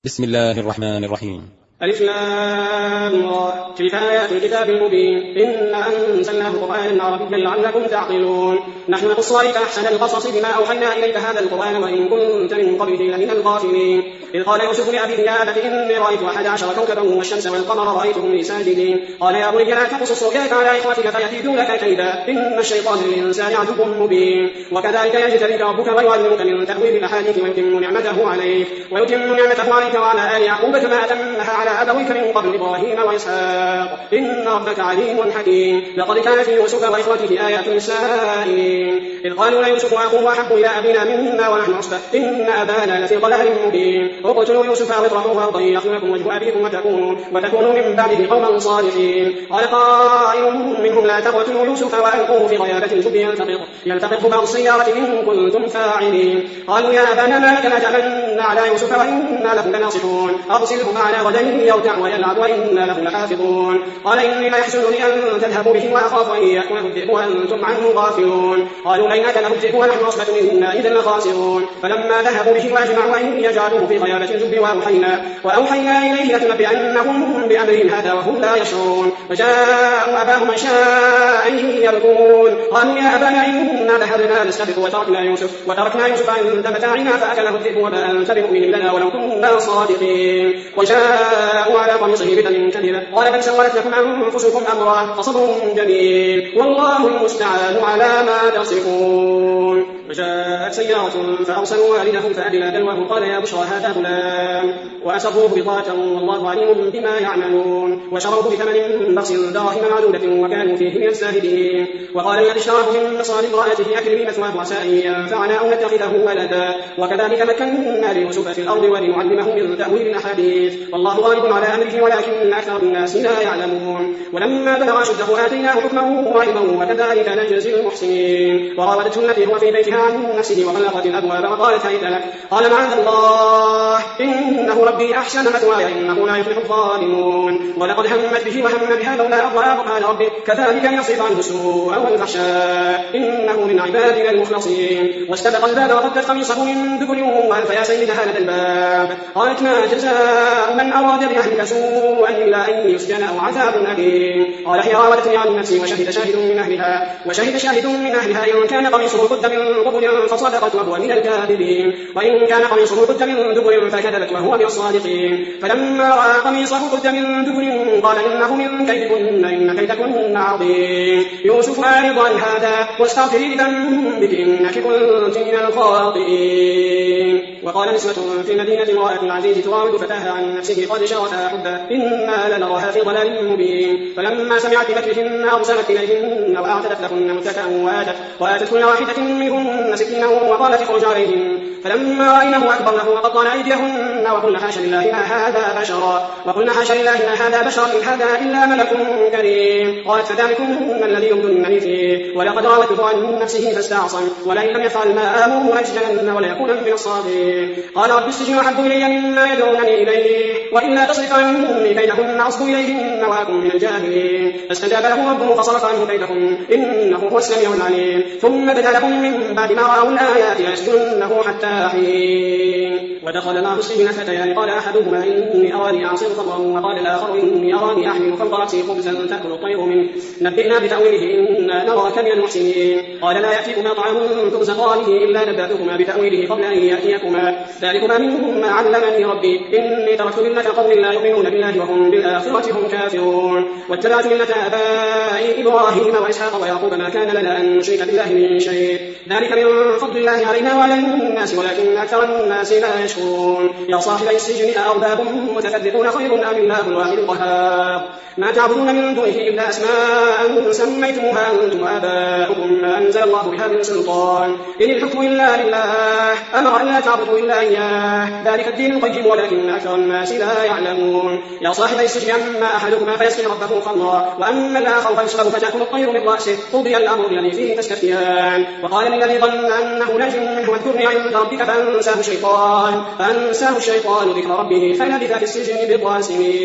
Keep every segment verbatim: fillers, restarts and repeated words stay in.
بسم الله الرحمن الرحيم. ألف لام را تلك آيات الكتاب المبين إنا أنزلناه قرآنا عربيا لعلكم تعقلون نحن نقص عليك أحسن القصص بما أوحينا إليك هذا القرآن وإن كنت من قبله لمن الغافلين إذ قال يوسف لأبيه يا أبت إني رأيت أحد عشر كوكبا والشمس والقمر رأيتهم لي ساجدين قال يا بني لا تقصص رؤياك على إخوتك فيكيدونك كيدا إن الشيطان للإنسان عدو مبين وكذلك يجتبيك ربك ويعلمك من تأويل الأحاديث ويتم نعمته عليك ويتم نعمته عليك وعلى آل يعقوب كما أتمها على أبويك من قبل إبراهيم وإسحاق إن ربك عليم حكيم لقد كان في يوسف وإخوته آيات للسائلين إذ قالوا ليوسف وأخوه أحب إلى أبينا منا ونحن عصبة إن أبانا لفي ضلال مبين اقتلوا يوسف واطرحوه أرضا يخل لكم وجه أبيكم وتكونوا, وتكونوا من بعده قوما صالحين قال قائل منهم لا تقتلوا يوسف وألقوه في غيابة الجب يلتقط يلتقطه بعض السيارة إن كنتم فاعلين قالوا يا أبانا ما لك لا تأمنا على يوسف وإنا له لناصحون أرسله معنا غدا يرتع ويلعب وإنا له لحافظون قال إني لا يحزنني أن تذهبوا به وأخاف أن يأكله الذئب وأنتم عنه غافلون قالوا لئن أكله الذئب ونحن عصبة إنا إذا لخاسرون فلما ذهبوا به وأجمعوا أن يجعلوه في غيابة الجب وأوحينا, وأوحينا إليه لتنبئنهم بأمرهم هذا وهم لا يشعرون فجاءوا أباهم عشاء يبكون قالوا يا أبانا إنا ذهبنا نستبق وتركنا يوسف وتركنا يوسف عند متاعنا فأكله الذئب وما أنت بمؤمن لنا ولو كنا صادقين وجاءوا على قميصه بدم كذبا قال بل سولت لكم أنفسكم أمرا فصبر جميل والله المستعان على ما تصفون وجاءت سيارة فأرسلوا والدهم فأدلى دلوه قال يا بشرى هذا غلام وأسروه بضاعة والله عليم بما يعملون وشروه بثمن بخس دراهم معدودة وكانوا فيه من الزاهدين وقال الذي اشتراه من مصر لامرأته أكرمي مثواه عسى أن ينفعنا أو نتخذه ولدا وكذلك مكنا ليوسف في الأرض ولنعلمه من تأويل الأحاديث والله غالب على أمره ولكن أكثر الناس لا يعلمون ولما بلغ أشده آتيناه حكما وعلما وكذلك نجزي المحسنين وراودته التي هو في بيتها عن نفسه وغلقت الأبواب وقالت هيت لك قال معاذ الله إنه ربي أحسن مثواي إنه لا يفلح الظالمون ولقد همت به وهم بها لولا أن رأى برهان ربه كذلك يصرف عنه السوء والفحشاء إنه من عبادنا المخلصين واستبق الباب وقدت قميصه من دبر وألف يا سيدها لدى الباب قالت ما جزاء من أراد بأهلك سوءا إلا أن يسجن أو عذاب أليم قال هي راودتني عن نفسي وشهد شاهد من أهلها وشهد شاهد من أهلها إن كان قميصه قد من قبل فصدقت وهو من الكاذبين وإن كان قميصه قد من دبر فكذبت وهو من الصادقين فلما رأى قميصه قد من دبر قال إنه من كيدكن إن كيدكن عظيم يوسف أعرض عن هذا واستغفري لذنبك إنك كنت من الخاطئين وقال نسوة في المدينة امرأة العزيز تراود فتاها عن نفسه قد شغفها حبا إنا لنراها في ضلال مبين فلما سمعت بمكرهن أرسلت إليهن وأعتدت لهن متكئا وآتت, وآتت كل واحدة منهن سكينا وقالت اخرج عليهن فلما رأينه أكبرنه وقطعن أيديهن وقلن حاشا لله ما هذا بشرا وقلن حاشا لله ما هذا بشرا إن هذا إلا ملك كريم قالت فذلكن الذي يمدنني فيه ولقد راودته عن نفسه فاستعصم ولئن لم يفعل ما آمره ليسجنن وليكون من الصاغرين قال رب السجن أحب إلي مما يدعونني إليه وإلا تصرف عني كيدهن أصب إليهن وأكن من الجاهلين فاستجاب له ربه فصرف عنه كيدهن إنه هو السميع العليم ثم بدا لهم من بعد ما رأوا الآيات ليسجننه حتى حين ودخل معه السجن فتيان قال أحدهما إني أراني أعصر خمرا وقال الآخر إني أراني أحمل فوق رأسي خبزا تأكل الطير منه نبئنا بتأويله إنا نراك من المحسنين قال لا يأتيكما طعام ترزقانه إلا نبأتكما بتأويله قبل أن يأتيكما ذلكما مما علمني ربي إني تركت ملة قوم لا يؤمنون بالله وهم بالآخرة هم كافرون واتبعت ملة آبائي إبراهيم وإسحاق ويعقوب ما كان لنا أن نشرك بالله من شيء ذلك من فضل الله علينا وعلى الناس ولكن أكثر الناس لا يشكرون يا صاحبي السجن أأرباب متفرقون خير أم الله الواحد القهار ما تعبدون من دونه إلا أسماء سميتموها أنتم وآباؤكم ما أنزل الله بها من سلطان إن الحكم إلا لله أمر أن لا تعبدوا إلا إياه ذلك الدين القيم ولكن أكثر الناس لا يعلمون يا صاحبي السجن أما أحدكما فيسقي ربه خمرا وأما الآخر فيصلب فتأكل الطير من رأسه قضي الأمر الذي فيه تستفتيان وقال للذي ظن أنه ناج منه اذكرني عند ربك فأنساه الشيطان فأنساه الشيطان الشيطان ذكر ربه فلبث في السجن بضع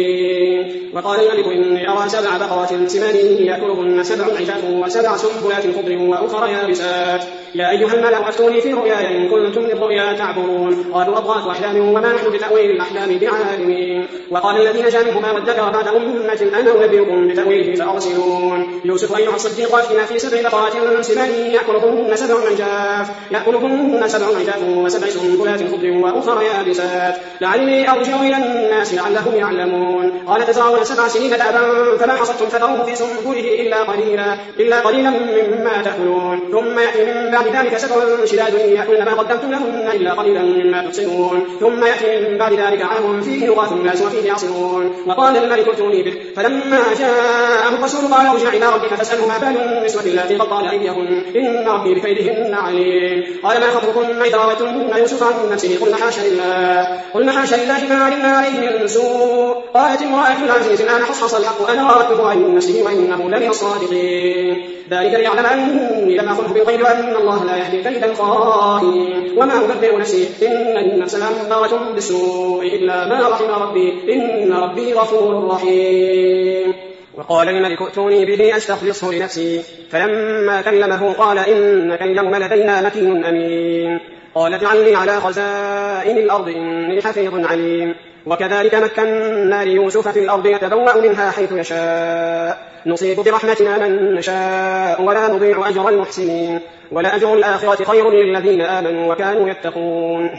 سنين. وقال الملك إني أرى سبع بقرات سمان يأكلهن سبع عجاف وسبع سنبلات خضر وأخر يابسات يا أيها الملأ أفتوني في رؤياي إن كنتم للرؤيا تعبرون. قالوا أضغاث أحلام وما نحن بتأويل الأحلام بعالمين. وقال الذين جانبهما وادكر بعد أمة أنا أنبئكم بتأويله فأرسلون. يوسف أيها الصديق أفتنا في سبع بقرات سمان يأكلهن سبع عجاف يأكلهن سبع عجاف وسبع سنبلات خضر وأخر يابسات لعلي أرجع إلى الناس لعلهم يعلمون. قال تزرعون سبع سنين دابا فما حصدتم فذروه في سنبله إلا قليلا إلا قليلا مما تأكلون ثم يأتي من بعد ذلك سبع شداد يأكلن ما قدمتم لهن إلا قليلا مما تحصنون ثم يأتي من بعد ذلك عام فيه يغاث الناس وفيه يعصرون. وقال الملك ائتوني به فلما جاءه الرسول قال ارجع إلى ربك فاسأله ما بال النسوة اللاتي قطعن أيديهن إن ربي بكيدهن عليم. قال ما خطبكن إذ راوتن يوسف عن نفسه قلنا حاشا لله قلنا حاشا لله ما علمنا عليه من سوء. قالت امرأة العزيز الآن حصحص الحق أنا راودته عن نفسه وإنه لمن الصادقين. ذلك ليعلم أني لم أخنه بالغيب وأن الله لا يهدي كيد الخائنين وما أبرئ نفسي إن النفس لأمارة بالسوء إلا ما رحم ربي إن ربي غفور رحيم. وقال الملك ائتوني به أستخلصه لنفسي فلما كلمه قال إنك اليوم لدينا مكين أمين. قال اجعلني على خزائن الأرض إني حفيظ عليم. وكذلك مكنا ليوسف في الأرض يتبوأ منها حيث يشاء نصيب برحمتنا من نشاء ولا نضيع أجر المحسنين ولأجر الآخرة خير للذين آمنوا وكانوا يتقون.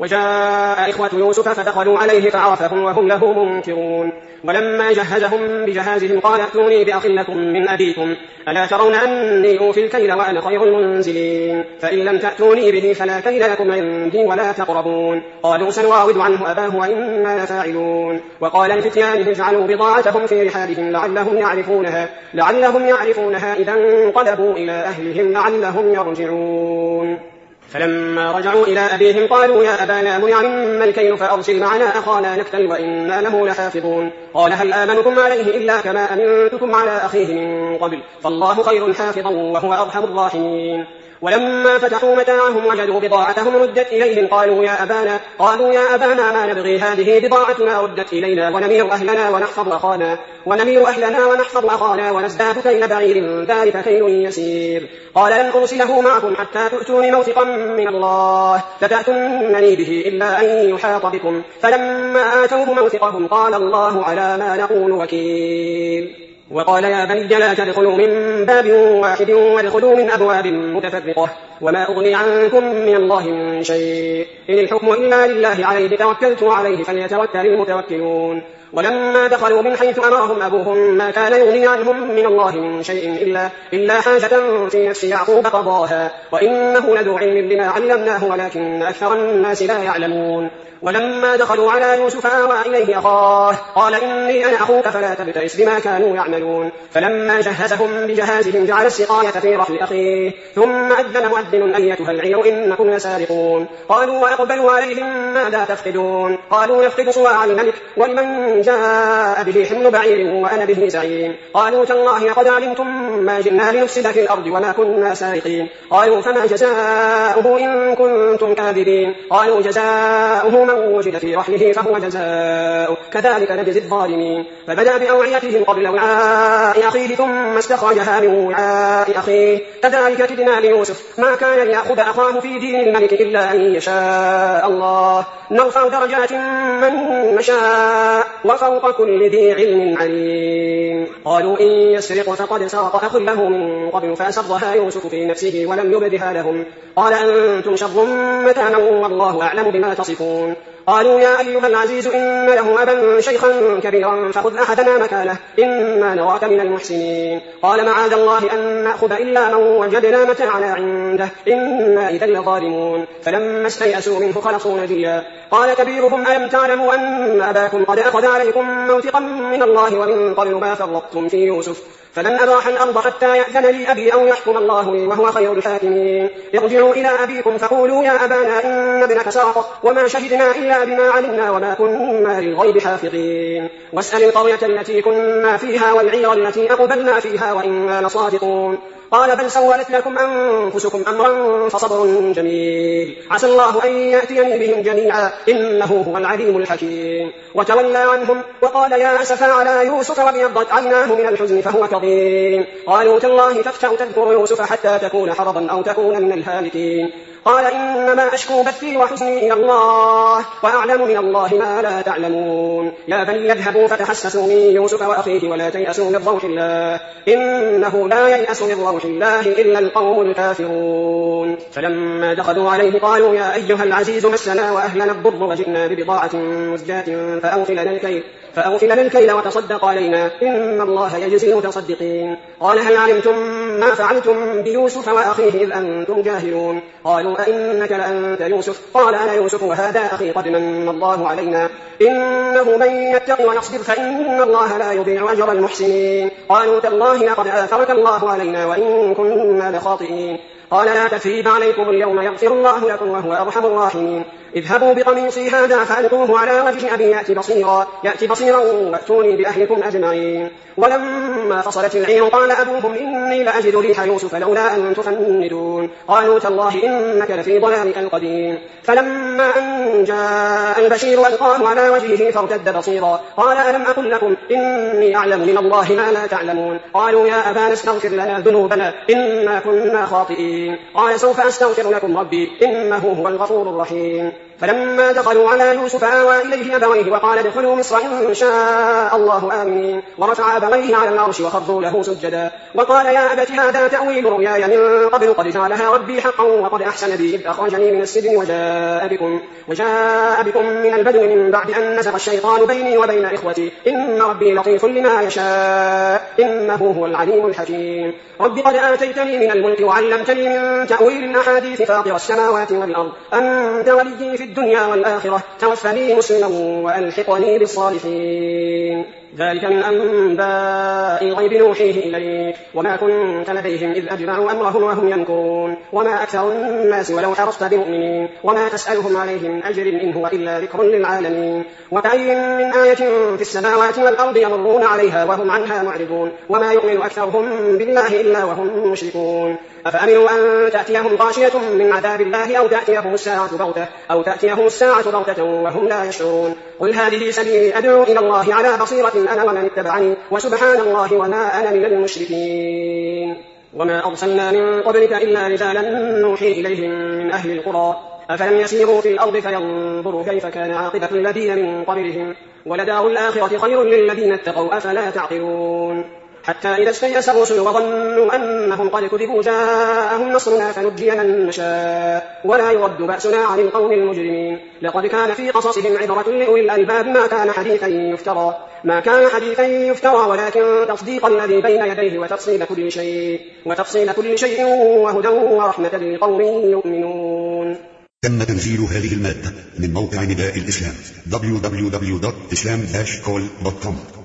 وجاء إخوة يوسف فدخلوا عليه فعرفهم وهم له منكرون. ولما جهزهم بجهازهم قال ائتوني بأخ لكم من أبيكم ألا ترون أني أوفي الكيل وأنا خير المنزلين فإن لم تأتوني به فلا كيل لكم عندي ولا تقربون. قالوا سنراود عنه أباه وإنا لفاعلون. وقال لفتيانه اجعلوا بضاعتهم في رحالهم لعلهم يعرفونها, لعلهم يعرفونها إذا انقلبوا إلى أهلهم لعلهم يرجعون. فلما رجعوا إلى أبيهم قالوا يا أبانا منع منا الكيل فأرسل معنا أخانا نكتل وإنا له لحافظون. قال هل آمنكم عليه إلا كما أمنتكم على أخيه من قبل فالله خير حافظا وهو أرحم الراحمين. ولما فتحوا متاعهم وجدوا بضاعتهم ردت إليهم قالوا يا أبانا قالوا يا أبانا ما نبغي هذه بضاعتنا ردت إلينا ونمير أهلنا ونحفظ أخانا ونمير أهلنا ونحفظ أخانا ونزداد كيل بعير ذلك كيل يسير. قال لن أرسله معكم حتى تؤتوني موثقا من الله لتأتونني به إلا أن يحاط بكم فلما آتوه موثقهم قال الله على ما نقول وكيل. وقال يا بني لا تدخلوا من باب واحد وادخلوا من أبواب متفرقة وما أغني عنكم من الله من شيء إن الحكم إلا لله عليه توكلت عليه فليتوكل المتوكلون. ولما دخلوا من حيث أمرهم أبوهم ما كان يغني عنهم من الله من شيء إلا, إلا حاجة في نفس يعقوب قضاها وإنه لذو علم لما علمناه ولكن أكثر الناس لا يعلمون. ولما دخلوا على يوسف آوى إليه أخاه قال إني أنا أخوك فلا تبتئس بما كانوا يعملون. فلما جهزهم بجهازهم جعل السقاية في رحل أخيه ثم أذن مؤذن أيتها العير إنكم لسارقون. قالوا وأقبلوا عليهم ماذا تفقدون قالوا نفقد صواع الملك ولمن جاء به حمل بعير وأنا به زعيم. قالوا تالله لقد علمتم ما جئنا لنفسد في الأرض وما كنا سارقين. قالوا فما جزاؤه إن كنتم كاذبين. قالوا جزاؤه من وجد في رحله فهو جزاؤه كذلك نجزي الظالمين. فبدأ بأوعيتهم قبل وعاء أخيه ثم استخرجها من وعاء أخيه كذلك كدنا ليوسف ما كان ليأخذ أخاه في دين الملك إلا أن يشاء الله نرفع درجات من نشاء وفوق كل ذي علم عليم. قالوا إن يسرق فقد سرق أخ له من قبل فأسرها يوسف في نفسه ولم يبدها لهم قال أنتم شر مكانا والله أعلم بما تصفون. قالوا يا أيها العزيز إن له أبا شيخا كبيرا فخذ أحدنا مكانه إنا نراك من المحسنين. قال معاذ الله أن نأخذ إلا من وجدنا متاعنا عنده إنا إذا لظالمون. فلما استيأسوا منه خلصوا نجيا قال كبيرهم ألم تعلموا أن أباكم قد أخذ عليكم موثقا من الله ومن قبل ما فرطتم في يوسف فلن أبرح الأرض حتى يأذن لي أبي أو يحكم الله لي وهو خير الحاكمين. ارجعوا إلى أبيكم فقولوا يا أبانا إن ابنك سرق وما شهدنا إلا بما علمنا وما كنا للغيب حافظين. واسأل القرية التي كنا فيها والعير التي أقبلنا فيها وإنا لصادقون. قال بل سولت لكم أنفسكم أمرا فصبر جميل عسى الله أن يأتيني بهم جميعا إنه هو العليم الحكيم. وتولى عنهم وقال يا أسفا على يوسف وابيضت عيناه من الحزن فهو كظيم. قالوا تالله تفتأ تذكر يوسف حتى تكون حرضا أو تكون من الهالكين. قال إنما أشكو بثي وحزني إلى الله وأعلم من الله ما لا تعلمون. يا بني يذهبوا فتحسسوا من يوسف وأخيه ولا تيأسوا من روح الله إنه لا ييأس من روح الله إلا القوم الكافرون. فلما دخلوا عليه قالوا يا أيها العزيز مسنا وأهلنا الضر وجئنا ببضاعة مزجاة فأوف لنا الكيل فأوف لنا الكيل وتصدق علينا إن الله يجزي المتصدقين. قال هل علمتم ما فعلتم بيوسف وأخيه إذ أنتم جاهلون؟ قالوا أئنك لأنت يوسف؟ قال أنا يوسف وهذا أخي قد من الله علينا إنه من يتق ويصبر فإن الله لا يضيع أجر المحسنين. قالوا تالله لقد آثرك الله علينا وإن كنا لخاطئين. قال لا تثريب عليكم اليوم يغفر الله لكم وهو أرحم الراحمين. اذهبوا بقميصي هذا فألقوه على وجه أبي يأتي بصيرا يأتي بصيرا وأتوني بأهلكم أجمعين. ولما فصلت العير قال أبوهم إني لأجد ريح يوسف لولا أن تفندون. قالوا تالله إنك لفي ضلالك القديم. فلما أن جاء البشير ألقاه على وجهه فارتد بصيرا قال ألم أقل لكم إني أعلم من الله ما لا تعلمون؟ قالوا يا أبانا استغفر لنا ذنوبنا إنا كنا خاطئين. قال سوف أستغفر لكم ربي إنه هو الغفور الرحيم. فلما دخلوا على يوسف آوى إليه أبويه وقال ادخلوا مصر إن شاء الله آمنين. ورفع أبويه على العرش وخروا له سجدا وقال يا أبت هذا تأويل رؤياي من قبل قد جعلها ربي حقا وقد أحسن بي إذ أخرجني من السجن وجاء بكم, وجاء بكم من البدو من بعد أن نزغ الشيطان بيني وبين إخوتي إن ربي لطيف لما يشاء إنه هو العليم الحكيم. رب قد آتيتني من الملك وعلمتني من تأويل الأحاديث فاطر السماوات والأرض أنت وليي في الدنيا والآخرة توفني مسلما وألحقني بالصالحين. ذلك من أنباء الغيب نوحيه إليك وما كنت لديهم إذ أجمعوا أمرهم وهم يمكرون وما أكثر الناس ولو حرصت بمؤمنين وما تسألهم عليه من أجر إن هو إلا ذكر للعالمين. وكأي من آية في السماوات والأرض يمرون عليها وهم عنها معرضون وما يؤمن أكثرهم بالله إلا وهم مشركون. أفأمنوا أن تأتيهم غاشية من عذاب الله أو تأتيهم الساعة بغتة أو تأتيهم الساعة بغتة وهم لا يشعرون. قل هذه سبيلي أدعو إلى الله على بصيرة أنا ومن اتبعني وسبحان الله وما أنا من المشركين. وما أرسلنا من قبلك إلا رجالا نوحي إليهم من أهل القرى أفلم يسيروا في الأرض فينظروا كيف كان عاقبة الذين من قبلهم ولدار الآخرة خير للذين اتقوا أفلا تعقلون. حتى إذا استيأس الرسل وظنوا أنهم قد كذبوا جاءهم نصرنا فنجي من نشاء ولا يرد بأسنا عن القوم المجرمين. لقد كان في قصصهم عبرة لأولي الألباب ما كان حديثا يفترى ما كان حديثا يفترى ولكن تصديق الذي بين يديه وتفصيل كل شيء وتفصيل كل شيء وهدى ورحمة لقوم يؤمنون. تم تنزيل هذه المادة من موقع نداء الإسلام دبليو دبليو دبليو دوت إسلام داش كول دوت كوم.